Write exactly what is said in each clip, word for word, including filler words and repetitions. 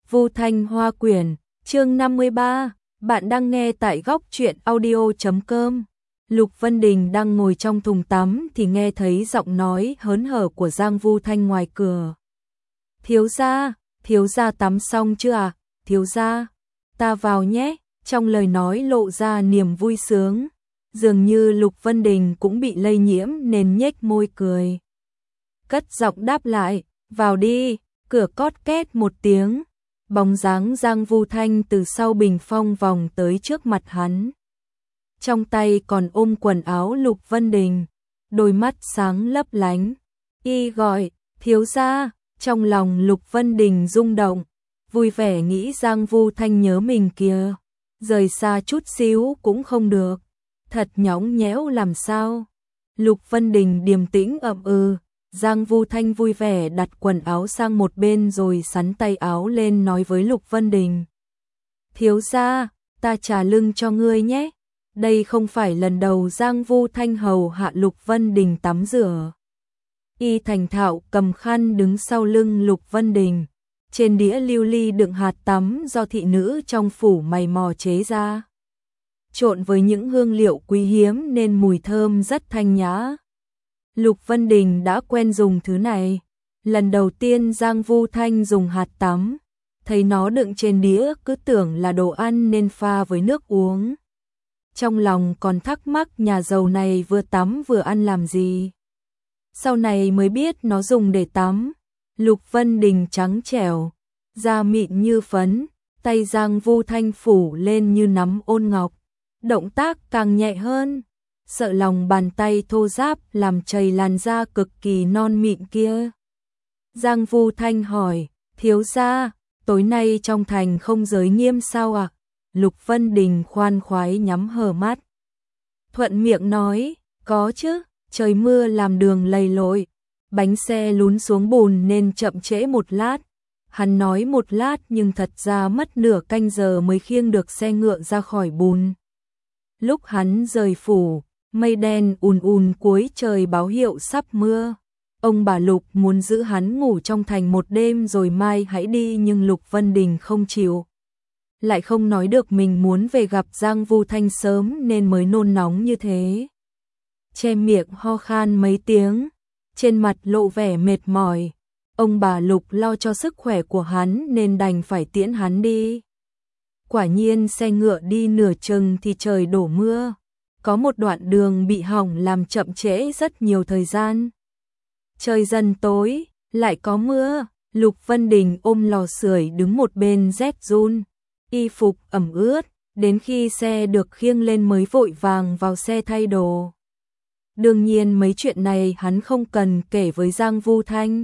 Vu Thanh Hoa Quyển, chương năm mươi ba, bạn đang nghe tại góc truyện audio chấm com. Lục Vân Đình đang ngồi trong thùng tắm thì nghe thấy giọng nói hớn hở của Giang Vu Thanh ngoài cửa. Thiếu gia, thiếu gia tắm xong chưa à? Thiếu gia, ta vào nhé. Trong lời nói lộ ra niềm vui sướng. Dường như Lục Vân Đình cũng bị lây nhiễm nên nhếch môi cười. Cất giọng đáp lại, vào đi. Cửa cót két một tiếng. Bóng dáng Giang Vu Thanh từ sau bình phong vòng tới trước mặt hắn. Trong tay còn ôm quần áo Lục Vân Đình, đôi mắt sáng lấp lánh. Y gọi, thiếu gia. Trong lòng Lục Vân Đình rung động, vui vẻ nghĩ Giang Vu Thanh nhớ mình kìa, rời xa chút xíu cũng không được, thật nhõng nhẽo làm sao. Lục Vân Đình điềm tĩnh ậm ừ. Giang Vu Thanh vui vẻ đặt quần áo sang một bên rồi sắn tay áo lên nói với Lục Vân Đình. Thiếu gia, ta trà lưng cho ngươi nhé. Đây không phải lần đầu Giang Vu Thanh hầu hạ Lục Vân Đình tắm rửa. Y thành thạo cầm khăn đứng sau lưng Lục Vân Đình. Trên đĩa lưu ly đựng hạt tắm do thị nữ trong phủ mày mò chế ra. Trộn với những hương liệu quý hiếm nên mùi thơm rất thanh nhã. Lục Vân Đình đã quen dùng thứ này. Lần đầu tiên Giang Vu Thanh dùng hạt tắm, thấy nó đựng trên đĩa cứ tưởng là đồ ăn nên pha với nước uống. Trong lòng còn thắc mắc nhà giàu này vừa tắm vừa ăn làm gì. Sau này mới biết nó dùng để tắm. Lục Vân Đình trắng trẻo, da mịn như phấn, tay Giang Vu Thanh phủ lên như nắm ôn ngọc. Động tác càng nhẹ hơn, sợ lòng bàn tay thô ráp làm chảy làn da cực kỳ non mịn kia. Giang Vu Thanh hỏi, thiếu gia, tối nay trong thành không giới nghiêm sao ạ? À? Lục Vân Đình khoan khoái nhắm hờ mắt. Thuận miệng nói, có chứ, trời mưa làm đường lầy lội, bánh xe lún xuống bùn nên chậm trễ một lát. Hắn nói một lát nhưng thật ra mất nửa canh giờ mới khiêng được xe ngựa ra khỏi bùn. Lúc hắn rời phủ, mây đen ùn ùn cuối trời báo hiệu sắp mưa. Ông bà Lục muốn giữ hắn ngủ trong thành một đêm rồi mai hãy đi nhưng Lục Vân Đình không chịu. Lại không nói được mình muốn về gặp Giang Vu Thanh sớm nên mới nôn nóng như thế. Che miệng ho khan mấy tiếng, trên mặt lộ vẻ mệt mỏi. Ông bà Lục lo cho sức khỏe của hắn nên đành phải tiễn hắn đi. Quả nhiên xe ngựa đi nửa chừng thì trời đổ mưa. Có một đoạn đường bị hỏng làm chậm trễ rất nhiều thời gian. Trời dần tối, lại có mưa. Lục Vân Đình ôm lò sưởi đứng một bên rét run. Y phục ẩm ướt, đến khi xe được khiêng lên mới vội vàng vào xe thay đồ. Đương nhiên mấy chuyện này hắn không cần kể với Giang Vu Thanh.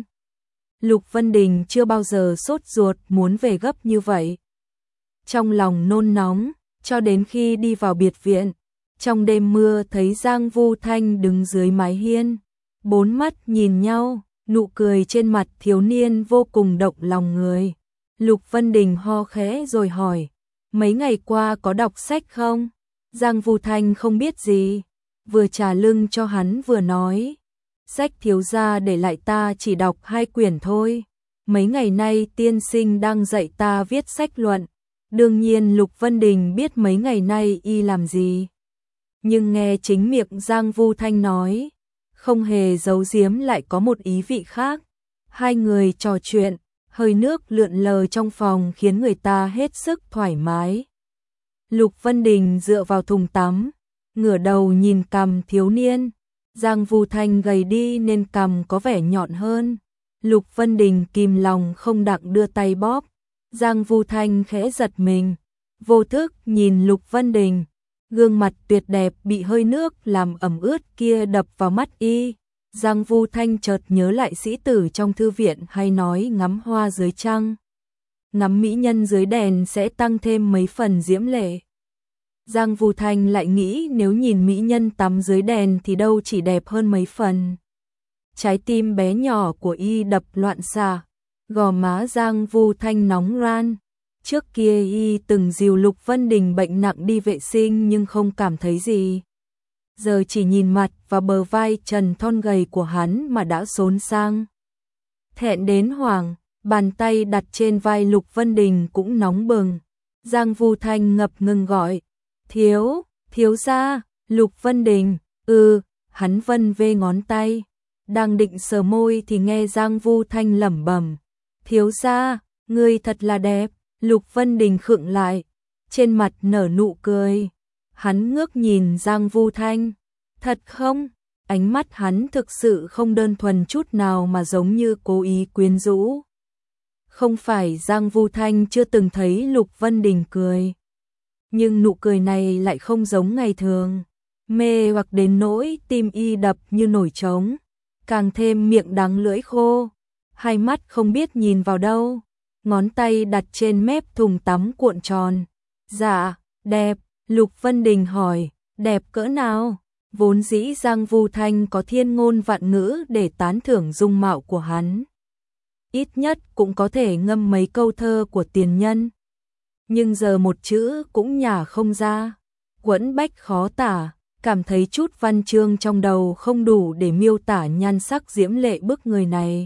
Lục Vân Đình chưa bao giờ sốt ruột muốn về gấp như vậy. Trong lòng nôn nóng, cho đến khi đi vào biệt viện. Trong đêm mưa thấy Giang Vu Thanh đứng dưới mái hiên. Bốn mắt nhìn nhau, nụ cười trên mặt thiếu niên vô cùng động lòng người. Lục Vân Đình ho khẽ rồi hỏi, mấy ngày qua có đọc sách không? Giang Vu Thanh không biết gì, vừa trà lưng cho hắn vừa nói, sách thiếu gia để lại ta chỉ đọc hai quyển thôi. Mấy ngày nay tiên sinh đang dạy ta viết sách luận. Đương nhiên Lục Vân Đình biết mấy ngày nay y làm gì. Nhưng nghe chính miệng Giang Vu Thanh nói, không hề giấu giếm lại có một ý vị khác. Hai người trò chuyện, hơi nước lượn lờ trong phòng khiến người ta hết sức thoải mái. Lục Vân Đình dựa vào thùng tắm, ngửa đầu nhìn cằm thiếu niên. Giang Vu Thanh gầy đi nên cằm có vẻ nhọn hơn. Lục Vân Đình kìm lòng không đặng đưa tay bóp. Giang Vu Thanh khẽ giật mình, vô thức nhìn Lục Vân Đình. Gương mặt tuyệt đẹp bị hơi nước làm ẩm ướt kia đập vào mắt y. Giang Vu Thanh chợt nhớ lại sĩ tử trong thư viện hay nói ngắm hoa dưới trăng, ngắm mỹ nhân dưới đèn sẽ tăng thêm mấy phần diễm lệ. Giang Vu Thanh lại nghĩ nếu nhìn mỹ nhân tắm dưới đèn thì đâu chỉ đẹp hơn mấy phần. Trái tim bé nhỏ của y đập loạn xạ, gò má Giang Vu Thanh nóng ran. Trước kia y từng dìu Lục Vân Đình bệnh nặng đi vệ sinh nhưng không cảm thấy gì. Giờ chỉ nhìn mặt và bờ vai trần thon gầy của hắn mà đã xốn sang. Thẹn đến hoảng, bàn tay đặt trên vai Lục Vân Đình cũng nóng bừng. Giang Vu Thanh ngập ngừng gọi, thiếu, thiếu gia. Lục Vân Đình, ừ, hắn vân vê ngón tay, đang định sờ môi thì nghe Giang Vu Thanh lẩm bẩm, thiếu gia, ngươi thật là đẹp. Lục Vân Đình khựng lại, trên mặt nở nụ cười. Hắn ngước nhìn Giang Vu Thanh, thật không? Ánh mắt hắn thực sự không đơn thuần chút nào mà giống như cố ý quyến rũ. Không phải Giang Vu Thanh chưa từng thấy Lục Vân Đình cười, nhưng nụ cười này lại không giống ngày thường, mê hoặc đến nỗi tim y đập như nổi trống, càng thêm miệng đắng lưỡi khô, hai mắt không biết nhìn vào đâu, ngón tay đặt trên mép thùng tắm cuộn tròn. Dạ, đẹp. Lục Vân Đình hỏi, đẹp cỡ nào? Vốn dĩ Giang Vu Thanh có thiên ngôn vạn ngữ để tán thưởng dung mạo của hắn, ít nhất cũng có thể ngâm mấy câu thơ của tiền nhân, nhưng giờ một chữ cũng nhả không ra, quẫn bách khó tả, cảm thấy chút văn chương trong đầu không đủ để miêu tả nhan sắc diễm lệ bức người này.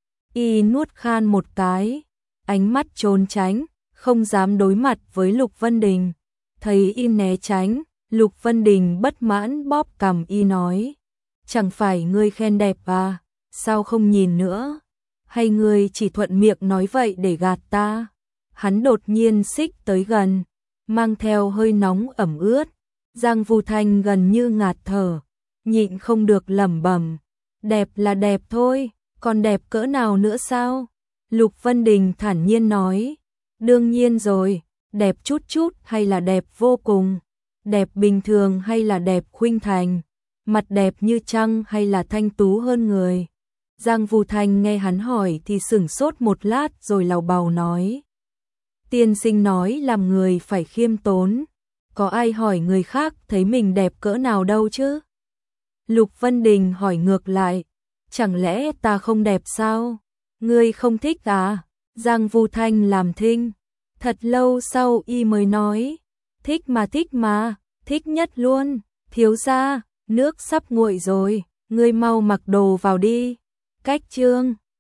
Y nuốt khan một cái, ánh mắt trốn tránh, không dám đối mặt với Lục Vân Đình. Thấy y né tránh, Lục Vân Đình bất mãn bóp cằm y nói, chẳng phải ngươi khen đẹp à, sao không nhìn nữa? Hay ngươi chỉ thuận miệng nói vậy để gạt ta? Hắn đột nhiên xích tới gần, mang theo hơi nóng ẩm ướt. Giang Vu Thanh gần như ngạt thở, nhịn không được lẩm bẩm, đẹp là đẹp thôi, còn đẹp cỡ nào nữa sao? Lục Vân Đình thản nhiên nói, đương nhiên rồi, đẹp chút chút hay là đẹp vô cùng, đẹp bình thường hay là đẹp khuynh thành, mặt đẹp như trăng hay là thanh tú hơn người. Giang Vu Thanh nghe hắn hỏi thì sửng sốt một lát rồi lào bào nói, tiên sinh nói làm người phải khiêm tốn, có ai hỏi người khác thấy mình đẹp cỡ nào đâu chứ? Lục Vân Đình hỏi ngược lại, chẳng lẽ ta không đẹp sao? Ngươi không thích à? Giang Vu Thanh làm thinh, thật lâu sau y mới nói, thích mà thích mà, thích nhất luôn. Thiếu gia, nước sắp nguội rồi, ngươi mau mặc đồ vào đi. Cách chương